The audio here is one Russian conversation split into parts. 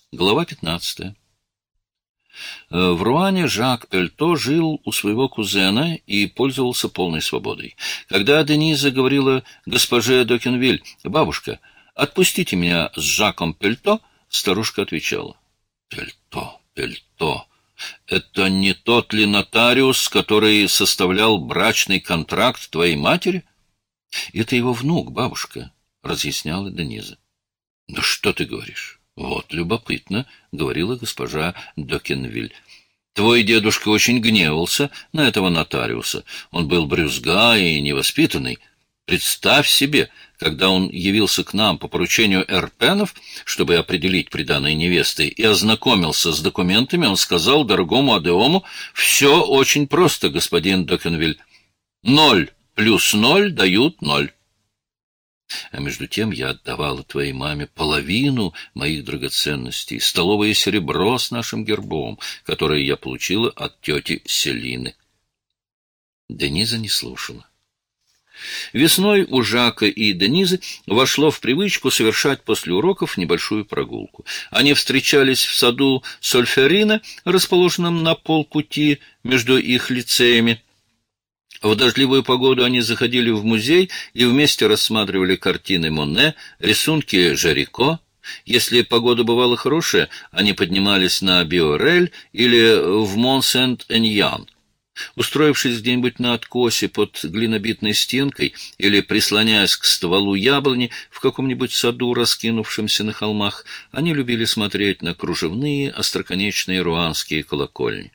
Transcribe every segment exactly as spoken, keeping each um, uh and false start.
Глава пятнадцатая. В Руане Жак Пельто жил у своего кузена и пользовался полной свободой. Когда Дениза говорила госпоже Докенвиль: «Бабушка, отпустите меня с Жаком Пельто», старушка отвечала: «Пельто, Пельто, это не тот ли нотариус, который составлял брачный контракт твоей матери?» «Это его внук, бабушка», — разъясняла Дениза. «Да что ты говоришь? Вот любопытно», — говорила госпожа Докенвиль. «Твой дедушка очень гневался на этого нотариуса. Он был брюзга и невоспитанный. Представь себе, когда он явился к нам по поручению Эрпенов, чтобы определить приданое невесты, и ознакомился с документами, он сказал дорогому Адеому: «Все очень просто, господин Докенвиль. Ноль плюс ноль дают ноль». А между тем я отдавала твоей маме половину моих драгоценностей, столовое серебро с нашим гербом, которое я получила от тети Селины. Дениза не слушала. Весной у Жака и Денизы вошло в привычку совершать после уроков небольшую прогулку. Они встречались в саду Сольферина, расположенном на полпути между их лицеями. В дождливую погоду они заходили в музей и вместе рассматривали картины Моне, рисунки Жарико. Если погода бывала хорошая, они поднимались на Биорель или в Мон-Сент-Эньян. Устроившись где-нибудь на откосе под глинобитной стенкой или прислоняясь к стволу яблони в каком-нибудь саду, раскинувшемся на холмах, они любили смотреть на кружевные остроконечные руанские колокольни.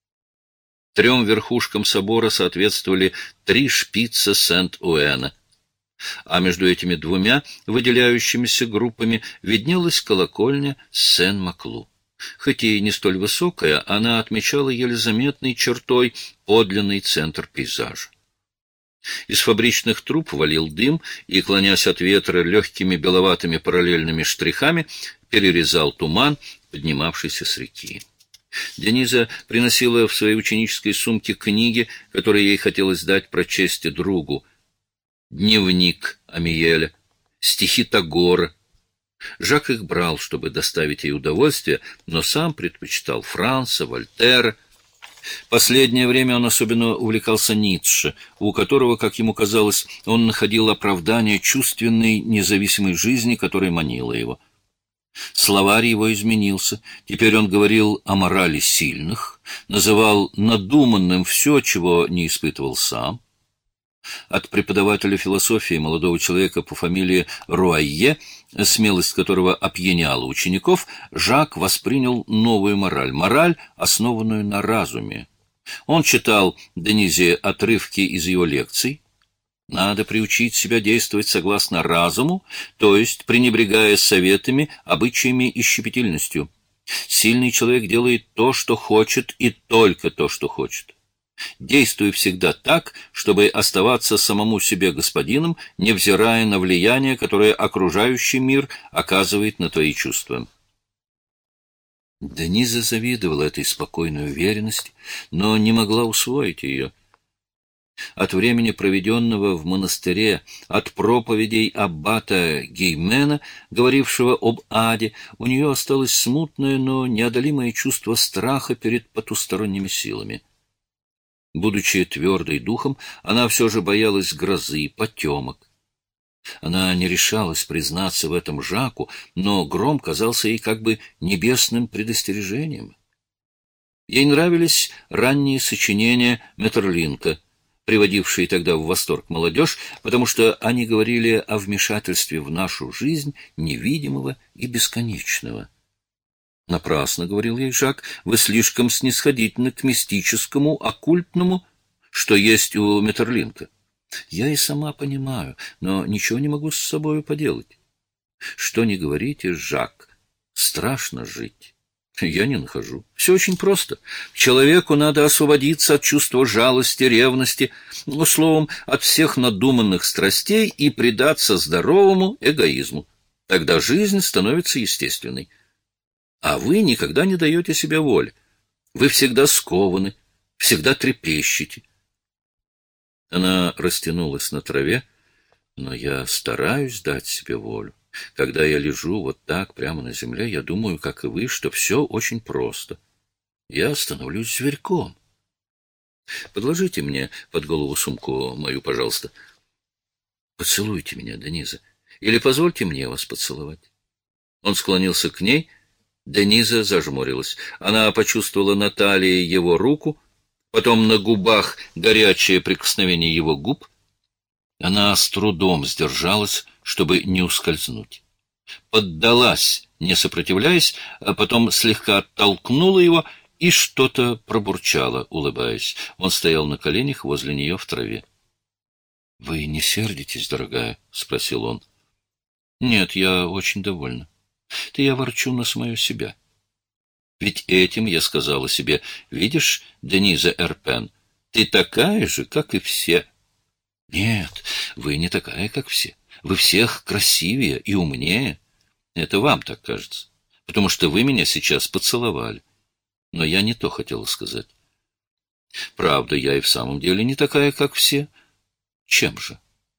Трем верхушкам собора соответствовали три шпица Сент-Уэна, а между этими двумя выделяющимися группами виднелась колокольня Сен-Маклу. Хоть и не столь высокая, она отмечала еле заметной чертой подлинный центр пейзажа. Из фабричных труб валил дым и, клонясь от ветра легкими беловатыми параллельными штрихами, перерезал туман, поднимавшийся с реки. Дениза приносила в своей ученической сумке книги, которые ей хотелось дать прочесть другу. Дневник Амиеля, стихи Тагора. Жак их брал, чтобы доставить ей удовольствие, но сам предпочитал Франца, Вольтера. Последнее время он особенно увлекался Ницше, у которого, как ему казалось, он находил оправдание чувственной независимой жизни, которая манила его. Словарь его изменился. Теперь он говорил о морали сильных, называл надуманным все, чего не испытывал сам. От преподавателя философии, молодого человека по фамилии Руайе, смелость которого опьяняла учеников, Жак воспринял новую мораль, мораль, основанную на разуме. Он читал Денизе отрывки из его лекций. Надо приучить себя действовать согласно разуму, то есть пренебрегая советами, обычаями и щепетильностью. Сильный человек делает то, что хочет, и только то, что хочет. Действуй всегда так, чтобы оставаться самому себе господином, невзирая на влияние, которое окружающий мир оказывает на твои чувства. Дениза завидовала этой спокойной уверенности, но не могла усвоить ее. От времени, проведенного в монастыре, от проповедей аббата Геймена, говорившего об аде, у нее осталось смутное, но неодолимое чувство страха перед потусторонними силами. Будучи твердой духом, она все же боялась грозы, потемок. Она не решалась признаться в этом Жаку, но гром казался ей как бы небесным предостережением. Ей нравились ранние сочинения Метерлинка, приводившие тогда в восторг молодежь, потому что они говорили о вмешательстве в нашу жизнь невидимого и бесконечного. «Напрасно, — говорил ей Жак, — вы слишком снисходительны к мистическому, оккультному, что есть у Метерлинка. Я и сама понимаю, но ничего не могу с собой поделать. Что ни говорите, Жак, страшно жить. Я не нахожу. Все очень просто. Человеку надо освободиться от чувства жалости, ревности, ну, словом, от всех надуманных страстей и предаться здоровому эгоизму. Тогда жизнь становится естественной. А вы никогда не даете себе воли. Вы всегда скованы, всегда трепещете». Она растянулась на траве, но я стараюсь дать себе волю. Когда я лежу вот так прямо на земле, я думаю, как и вы, что все очень просто. Я становлюсь зверьком. Подложите мне под голову сумку мою, пожалуйста. Поцелуйте меня, Дениза, или позвольте мне вас поцеловать. Он склонился к ней. Дениза зажмурилась. Она почувствовала на талии его руку, потом на губах горячее прикосновение его губ. Она с трудом сдержалась, чтобы не ускользнуть. Поддалась, не сопротивляясь, а потом слегка оттолкнула его и что-то пробурчала, улыбаясь. Он стоял на коленях возле нее в траве. — Вы не сердитесь, дорогая? — спросил он. — Нет, я очень довольна. Да я ворчу на самое себя. Ведь этим я сказала себе: видишь, Дениза Эрпен, ты такая же, как и все. Нет, вы не такая, как все. Вы всех красивее и умнее. Это вам так кажется, потому что вы меня сейчас поцеловали. Но я не то хотела сказать. Правда, я и в самом деле не такая, как все. Чем же?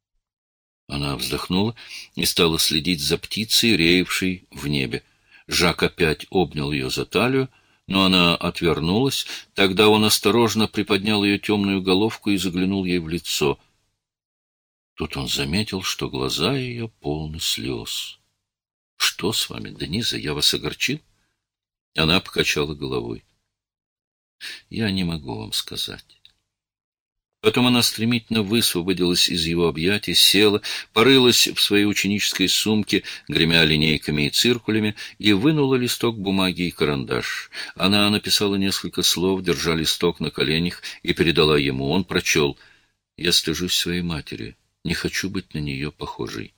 Она вздохнула и стала следить за птицей, реевшей в небе. Жак опять обнял ее за талию, но она отвернулась. Тогда он осторожно приподнял ее темную головку и заглянул ей в лицо. Тут он заметил, что глаза ее полны слез. — Что с вами, Дениза, я вас огорчил? Она покачала головой. — Я не могу вам сказать. Потом она стремительно высвободилась из его объятий, села, порылась в своей ученической сумке, гремя линейками и циркулями, и вынула листок бумаги и карандаш. Она написала несколько слов, держа листок на коленях, и передала ему. Он прочел: «Я стыжусь своей матери, не хочу быть на нее похожей».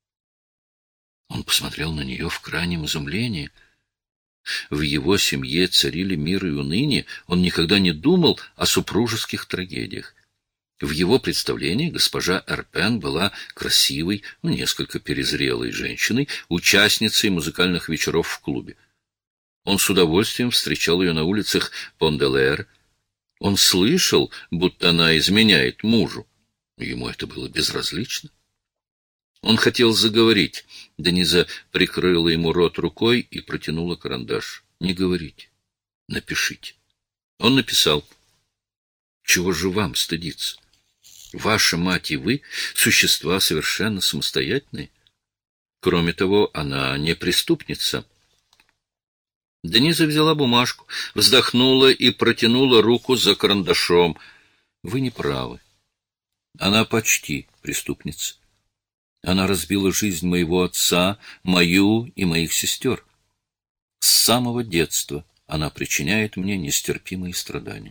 Он посмотрел на нее в крайнем изумлении. В его семье царили мир и уныние, он никогда не думал о супружеских трагедиях. В его представлении госпожа Эрпен была красивой, ну, несколько перезрелой женщиной, участницей музыкальных вечеров в клубе. Он с удовольствием встречал ее на улицах Пон-де-Лэр. Он слышал, будто она изменяет мужу. Ему это было безразлично. Он хотел заговорить. Дениза прикрыла ему рот рукой и протянула карандаш. «Не говорите. Напишите». Он написал: «Чего же вам стыдиться? Ваша мать и вы — существа совершенно самостоятельные. Кроме того, она не преступница». Дениза взяла бумажку, вздохнула и протянула руку за карандашом. «Вы не правы. Она почти преступница. Она разбила жизнь моего отца, мою и моих сестер. С самого детства она причиняет мне нестерпимые страдания».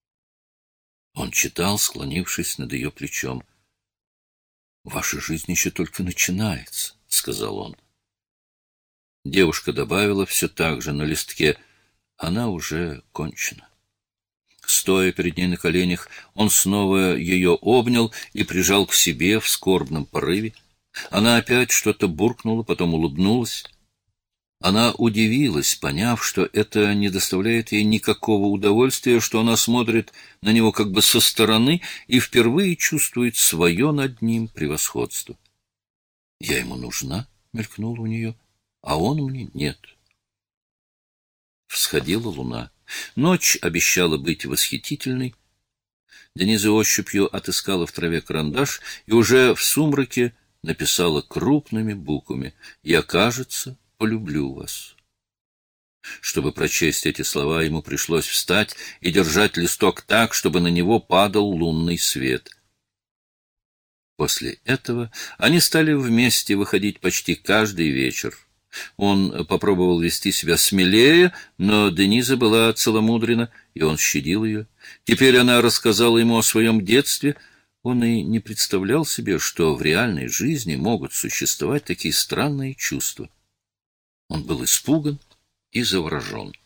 Он читал, склонившись над ее плечом. «Ваша жизнь еще только начинается», — сказал он. Девушка добавила все так же на листке: «Она уже кончена». Стоя перед ней на коленях, он снова ее обнял и прижал к себе в скорбном порыве. Она опять что-то буркнула, потом улыбнулась. Она удивилась, поняв, что это не доставляет ей никакого удовольствия, что она смотрит на него как бы со стороны и впервые чувствует свое над ним превосходство. «Я ему нужна?» — мелькнула у нее, — «а он мне нет». Всходила луна. Ночь обещала быть восхитительной. Дениза ощупью отыскала в траве карандаш и уже в сумраке написала крупными буквами: «Я, кажется, полюблю вас». Чтобы прочесть эти слова, ему пришлось встать и держать листок так, чтобы на него падал лунный свет. После этого они стали вместе выходить почти каждый вечер. Он попробовал вести себя смелее, но Дениза была целомудрена, и он щадил ее. Теперь она рассказала ему о своем детстве. Он и не представлял себе, что в реальной жизни могут существовать такие странные чувства. Он был испуган и заворожен.